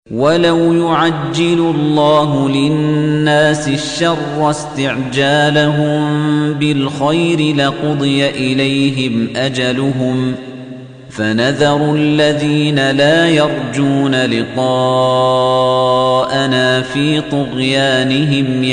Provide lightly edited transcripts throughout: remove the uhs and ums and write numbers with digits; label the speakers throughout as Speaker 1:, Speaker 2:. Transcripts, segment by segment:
Speaker 1: ولو يعجل الله للناس الشر استعجالهم بالخير لقضي إليهم أجلهم فنذر الذين لا يرجون لقاءنا في طغيانهم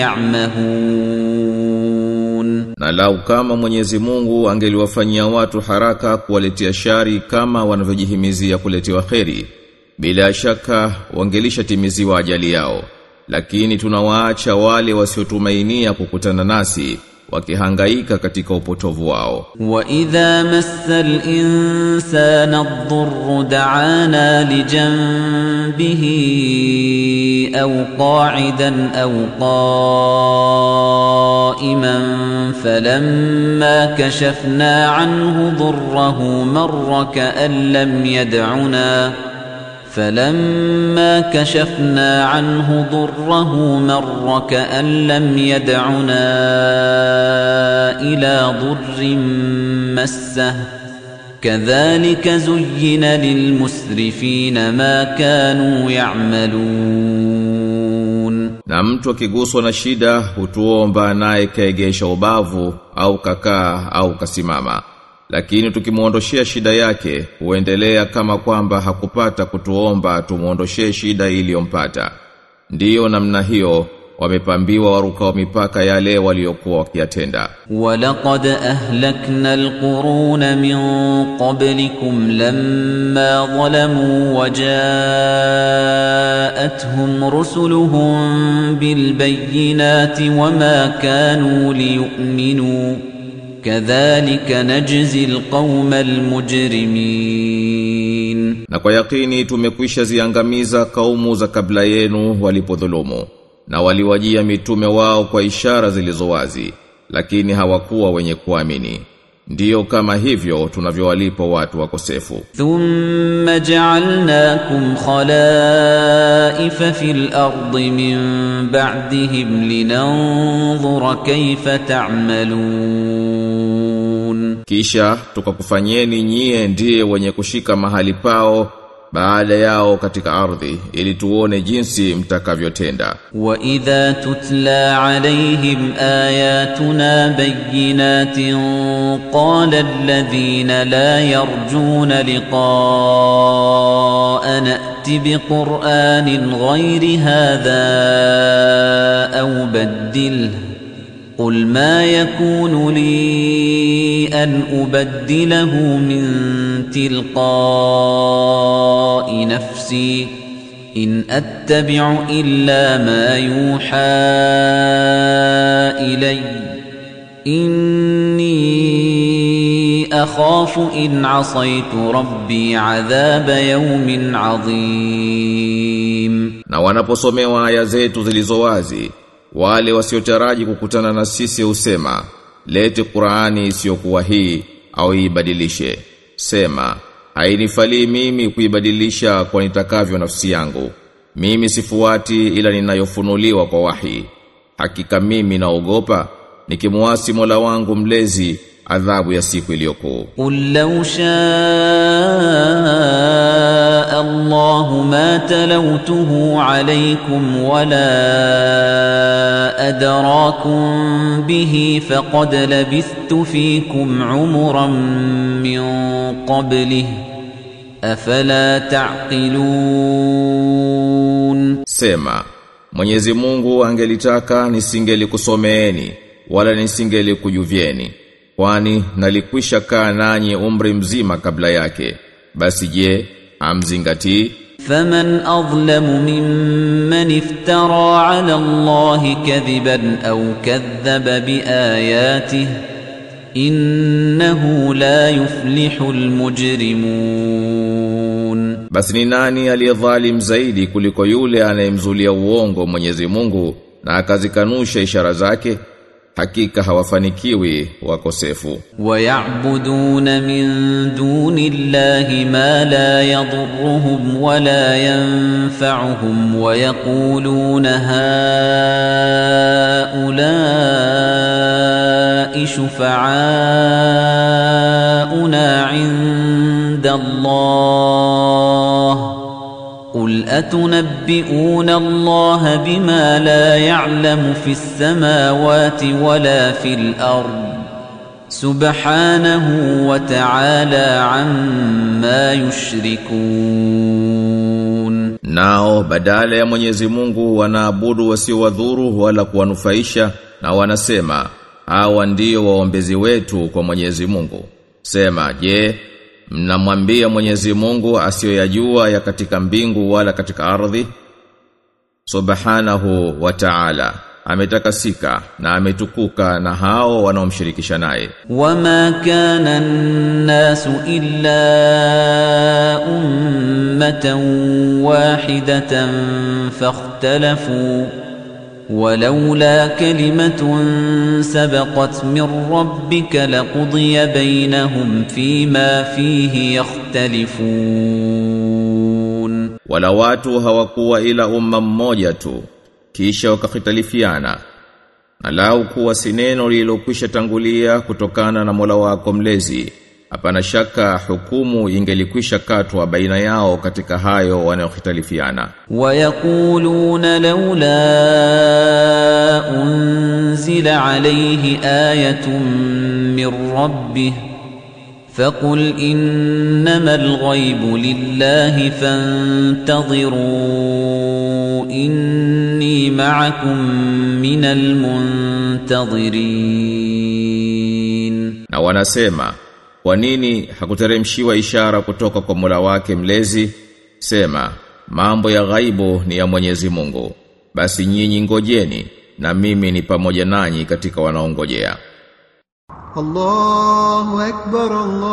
Speaker 1: يعمهون.
Speaker 2: Na lau kama Mwenyezi Mungu angeliwafanyia watu haraka kuwaletea shari kama wanavyojihimizia kuletewa kheri, bila shaka wangelishatimiziwa ajali yao, lakini tunawaacha wale wasiotumainia kukutana nasi wakihangaika katika upotovu wao.
Speaker 1: Wa idha massal insana ad-durru da'ana li janbihi aw qa'idan aw qa'iman falamma kashafna 'anhu durrahu marra ka'an lam yad'una فلما كشفنا عنه ضره مر كأن لم يدعنا إلى ضر مسه كذلك زين للمسرفين ما كانوا يعملون.
Speaker 2: Na mtu akiguswa na shida hutuomba naye kaegesha ubavu au kakaa au kasimama, lakini tukimuondoshia shida yake huendelea kama kwamba hakupata kutuomba tumuondoshie shida iliyompata. Ndiyo namna hiyo wamepambiwa warukao mipaka yale waliokuwa wakiyatenda.
Speaker 1: Walaqad ahlakna alquruna min qablikum lamma zalamu wajaatuhum rusuluhum bilbayyinati wama kanu liyu'minu kadhalika najzi alqawma almujrimin.
Speaker 2: Na kwa yakini tumekwisha ziangamiza kaumu za kabla yenu walipodhulumu, na waliwajia mitume wao kwa ishara zilizowazi, lakini hawakuwa wenye kuamini. Ndiyo kama hivyo tunavyowalipa watu wakosefu.
Speaker 1: Thumma ja'alnakum khalaifa fil ardi min ba'dihim linanzura kayfa ta'malun.
Speaker 2: Kisha tukakufanyeni nyie ndiye wenye kushika mahali pao baada yao katika ardhi ili tuone jinsi mtakavyotenda.
Speaker 1: Wa idha tutla alayhim ayatuna bayyinatin qala alladhina la yarjuna liqa'ana ati biqur'anin ghayri hadha aw baddilhu قل ما يكون لي أن أبدله من تلقاء نفسي إن أتبع إلا ما يوحى إلي إني أخاف إن عصيت ربي عذاب يوم عظيم.
Speaker 2: Na wanaposomewa aya zetu zilizowazi, wale wasiotaraji kukutana na sisi husema, lete Qur'ani isiyokuwa hii au ibadilishe. Sema, hainifalii mimi kuibadilisha kwa nitakavyo nafsi yangu. Mimi sifuati ila ninayofunuliwa kwa wahi. Hakika mimi naogopa nikimuasi Mola wangu mlezi adhabu ya siku iliyokuu.
Speaker 1: Qul law shaa Allahu ma talawtuhu alaykum wala adrakum bihi faqad labithtu fikum umran min qablihi afala ta'qilun.
Speaker 2: Sema, Mwenyezi Mungu angelitaka nisingelikusomeeni wala nisingelikujuvieni, kwani nalikwisha kaa nanyi umri mzima kabla yake. Basi je, amzingatii?
Speaker 1: Faman adlamu mimman iftara ala Allahi kadhiban aw kadhaba biayatihi innahu la yuflihul mujrimun.
Speaker 2: Basi ni nani aliyedhalim zaidi kuliko yule anayemzulia uongo Mwenyezi Mungu na akazikanusha ishara zake? Hakika hawafanikiwi wakosefu.
Speaker 1: Wa ya'buduna min dunillahi ma la yadhurruhum wa la yanfa'uhum wa yaquluna haula'i shufa'auna 'inda Allah qul أتنبئون الله بما لا يعلم في السماوات ولا في الأرض سبحانه وتعالى عما يشركون.
Speaker 2: Nao badala ya Mwenyezi Mungu wanaabudu wasiowadhuru wala kuwanufaisha, na wanasema hawa ndio waombezi wetu kwa Mwenyezi Mungu. Sema, je, mnamwambia Mwenyezi Mungu asiyoyajua ya katika mbingu wala katika ardhi? Subhanahu wa ta'ala, ametakasika na ametukuka na hao wanaomshirikisha naye.
Speaker 1: Wama kana an-nasu illa ummatan wahidatan fakhtalafu ولولا كلمة سبقت من ربك لقضي بينهم فيما فيه يختلفون.
Speaker 2: Wala watu hawakuwa ila umma mmoja tu, kisha wakakhtalifiana. Na lau kuwa si neno lililokwisha tangulia kutokana na Mola wako mlezi, hapana shaka hukumu ingelikwisha katwa baina yao katika hayo wanayokhitalifiana.
Speaker 1: Wayakuluna laula unzila alayhi ayatun min rabbih faqul innamal ghaibu lillahi fantadhiru inni ma'akum minal muntadhirin.
Speaker 2: Na wanasema, kwa nini hakuteremshiwa ishara kutoka kwa Mola wake mlezi? Sema, mambo ya ghaibu ni ya Mwenyezi Mungu, basi nyinyi ngojeni na mimi ni pamoja nanyi katika wanaongojea.
Speaker 3: Allahu akbar,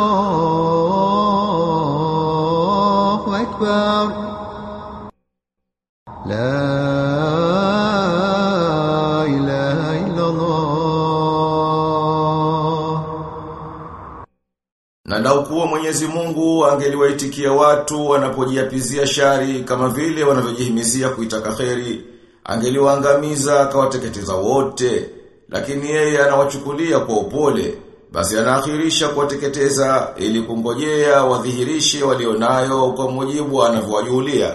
Speaker 3: Allahu akbar. La ilaha illa Allah.
Speaker 2: Na lau kuwa Mwenyezi Mungu angeliwaitikia watu wanapojiapizia shari kama vile wanavyojihimizia kuitaka kheri, angeliwaangamiza akawateketeza wote. Lakini yeye anawachukulia kwa upole, basi anaakhirisha kuwateketeza ili kungojea wadhihirishe walionayo kwa mujibu anavyowajulia.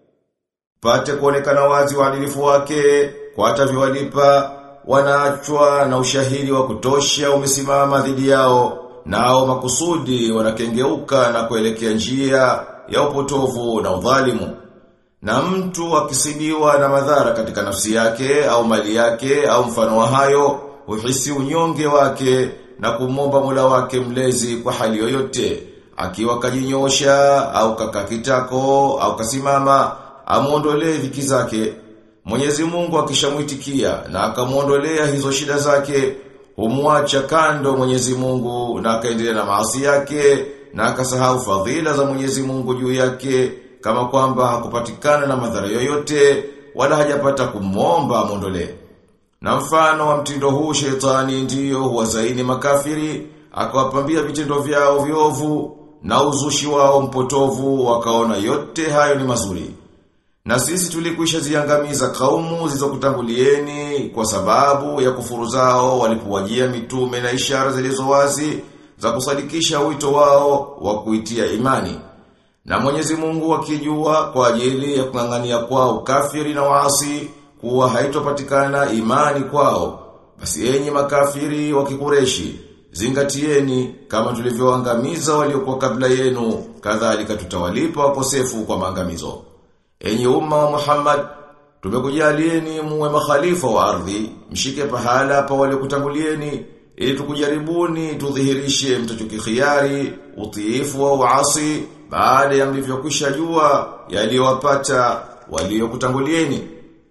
Speaker 2: Pate kuonekana wazi uadilifu wake, kwa atavyowalipa, wanaachwa na ushahidi wa kutosha umesimama dhidi yao. Nao makusudi wanakengeuka na kuelekea njia ya upotovu na udhalimu. Na mtu akisibiwa na madhara katika nafsi yake au mali yake au mfano wa hayo, uhisi unyonge wake na kumomba Mola wake mlezi kwa hali yoyote, akiwa kajinyosha au kakakitako au kasimama, amuondolee dhiki zake. Mwenyezi Mungu akishamuitikia na akamuondolea hizo shida zake, humwacha kando Mwenyezi Mungu na akaendelea na maasi yake na akasahau fadhila za Mwenyezi Mungu juu yake, kama kwamba hakupatikana na madhara yoyote wala hajapata kumwomba amuondolee. Na mfano wa mtindo huu shetani ndiyo huwazaini makafiri, akawapambia vitendo vyao viovu na uzushi wao mpotovu, wakaona yote hayo ni mazuri. Na sisi tulikwisha ziangamiza kaumu zilizokutangulieni kwa sababu ya kufuru zao walipowajia mitume na ishara zilizo wazi za kusadikisha wito wao wa kuitia imani. Na Mwenyezi Mungu akijua kwa ajili ya kung'ang'ania kwao kafiri na waasi kuwa haitopatikana imani kwao, basi enyi makafiri wa Kikureshi, zingatieni kama tulivyoangamiza waliokuwa kabla yenu, kadhalika tutawalipa wakosefu kwa maangamizo. Enyi umma wa Muhammad, tumekujalieni muwe makhalifa wa ardhi, mshike pahala pa waliokutangulieni, ili tukujaribuni tudhihirishe mtachokikhiari, utiifu wa uasi, baada ya mlivyokwisha jua yaliyowapata waliokutangulieni.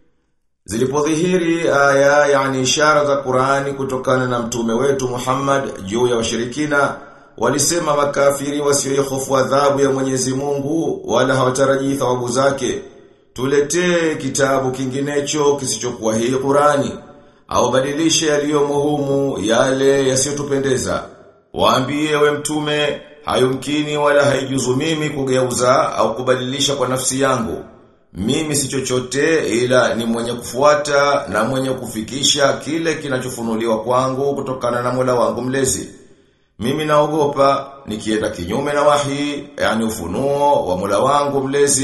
Speaker 2: Zilipodhihiri aya, yani ishara za Qur'ani kutokana na mtume wetu Muhammad juu ya washirikina, walisema makafiri wasioihofu adhabu ya Mwenyezi Mungu wala hawatarajii thawabu zake, tuletee kitabu kinginecho kisichokuwa hii Qur'ani, au badilishe yaliyomo humu yale yasiyotupendeza. Waambie we mtume, hayumkini wala haijuzu mimi kugeuza au kubadilisha kwa nafsi yangu. Mimi si chochote ila ni mwenye kufuata na mwenye kufikisha kile kinachofunuliwa kwangu kutokana na Mola wangu mlezi. Mimi naogopa nikienda kinyume na wahi, yani ufunuo wa Mola wangu mlezi,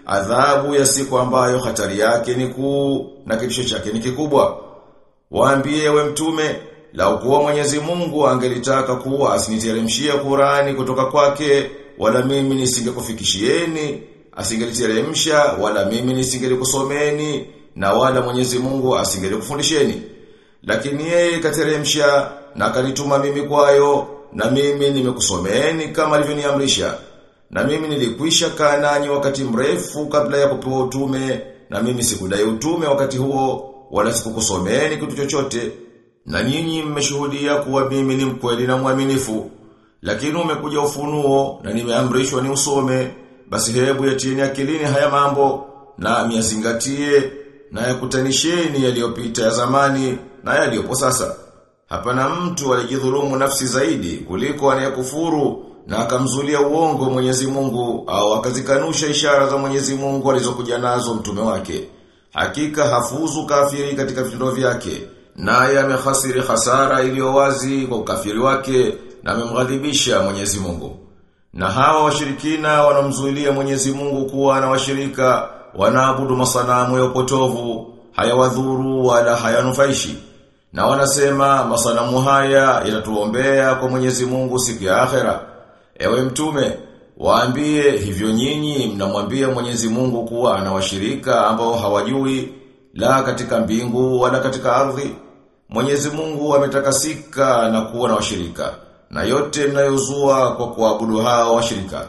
Speaker 2: adhabu ya siku ambayo hatari yake ni kuu na kitisho chake ni kikubwa. Waambie we mtume, lau kuwa Mwenyezi Mungu angelitaka kuwa asiniteremshie Qur'ani kutoka kwake, wala mimi nisingekufikishieni, asingeliteremsha wala mimi nisingelikusomeni, na wala Mwenyezi Mungu asingelikufundisheni. Lakini yeye kateremsha na kanituma mimi kwayo, na mimi nimekusomeni kama alivyoniamrisha. Na mimi nilikwisha kaa nanyi wakati mrefu kabla ya kupewa utume, na mimi sikudai utume wakati huo, wala sikukusomeni kitu chochote. Na nyinyi mmeshuhudia kuwa mimi ni mkweli na mwaminifu. Lakini umekuja ufunuo na nimeamrishwa ni usome, basi hebu yatieni akilini haya mambo na myazingatie na yakutanisheni yaliyopita ya zamani na yaliyopo sasa. Hapana mtu alijidhulumu nafsi zaidi kuliko anayekufuru na akamzulia uongo Mwenyezi Mungu au akazikanusha ishara za Mwenyezi Mungu alizokuja nazo mtume wake. Hakika hafuzu kafiri katika vitendo vyake, naye amehasiri hasara iliyo wazi kwa ukafiri wake na amemghadhibisha Mwenyezi Mungu. Na hawa washirikina wanamzuilia Mwenyezi Mungu kuwa na washirika, wanaabudu masanamu ya upotovu, hayawadhuru wala hayanufaishi. Na wanasema masanamu haya yanatuombea kwa Mwenyezi Mungu siku ya akhera. Ewe mtume, waambie hivyo nyinyi mnamwambia Mwenyezi Mungu kuwa ana washirika ambao hawajui la katika mbingu wala katika ardhi. Mwenyezi Mungu ametakasika na kuwa na washirika, na yote mnayozua kwa kuabudu hao washirika.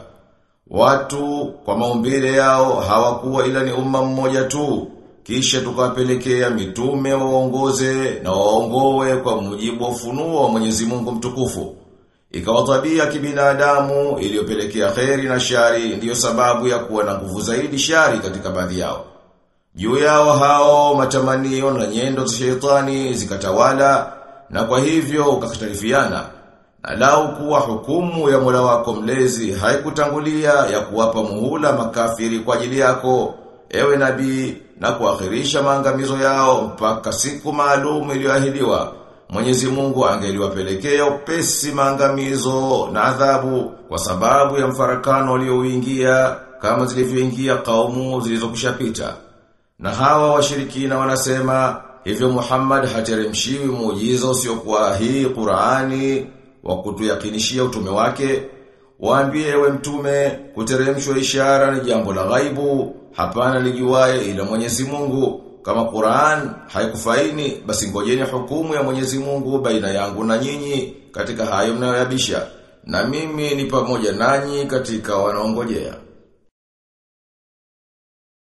Speaker 2: Watu kwa maumbile yao hawakuwa ila ni umma mmoja tu, kisha tukawapelekea mitume waongoze na waongoe kwa mujibu wa ufunuo wa Mwenyezi Mungu mtukufu. Ikawa tabia kibinadamu iliyopelekea kheri na shari ndiyo sababu ya kuwa na nguvu zaidi shari katika baadhi yao. Juu yao hao matamanio na nyendo za shetani zikatawala, na kwa hivyo ukakhtalifiana. Na lau kuwa hukumu ya Mola wako mlezi haikutangulia ya kuwapa muhula makafiri kwa ajili yako, ewe nabii, na kuakhirisha maangamizo yao mpaka siku maalum iliyoahidiwa, Mwenyezi Mungu angeliwapelekea upesi maangamizo na adhabu kwa sababu ya mfarakano ulioingia kama zilivyoingia kaumu zilizokushapita. Na hawa washirikina wanasema hivyo Muhammad hateremshiwi muujiza usiokuwa hii Qur'ani wa kutuyakinishia utume wake. Waambie ewe mtume, kuteremshwa ishara ni jambo la ghaibu, hapana lijuaye ila Mwenyezi Mungu. Kama Qur'an haikufaini, basi ngojeni hukumu ya Mwenyezi Mungu baina yangu na nyinyi katika hayo mnayoyabisha, na mimi ni pamoja nanyi katika wanaongojea.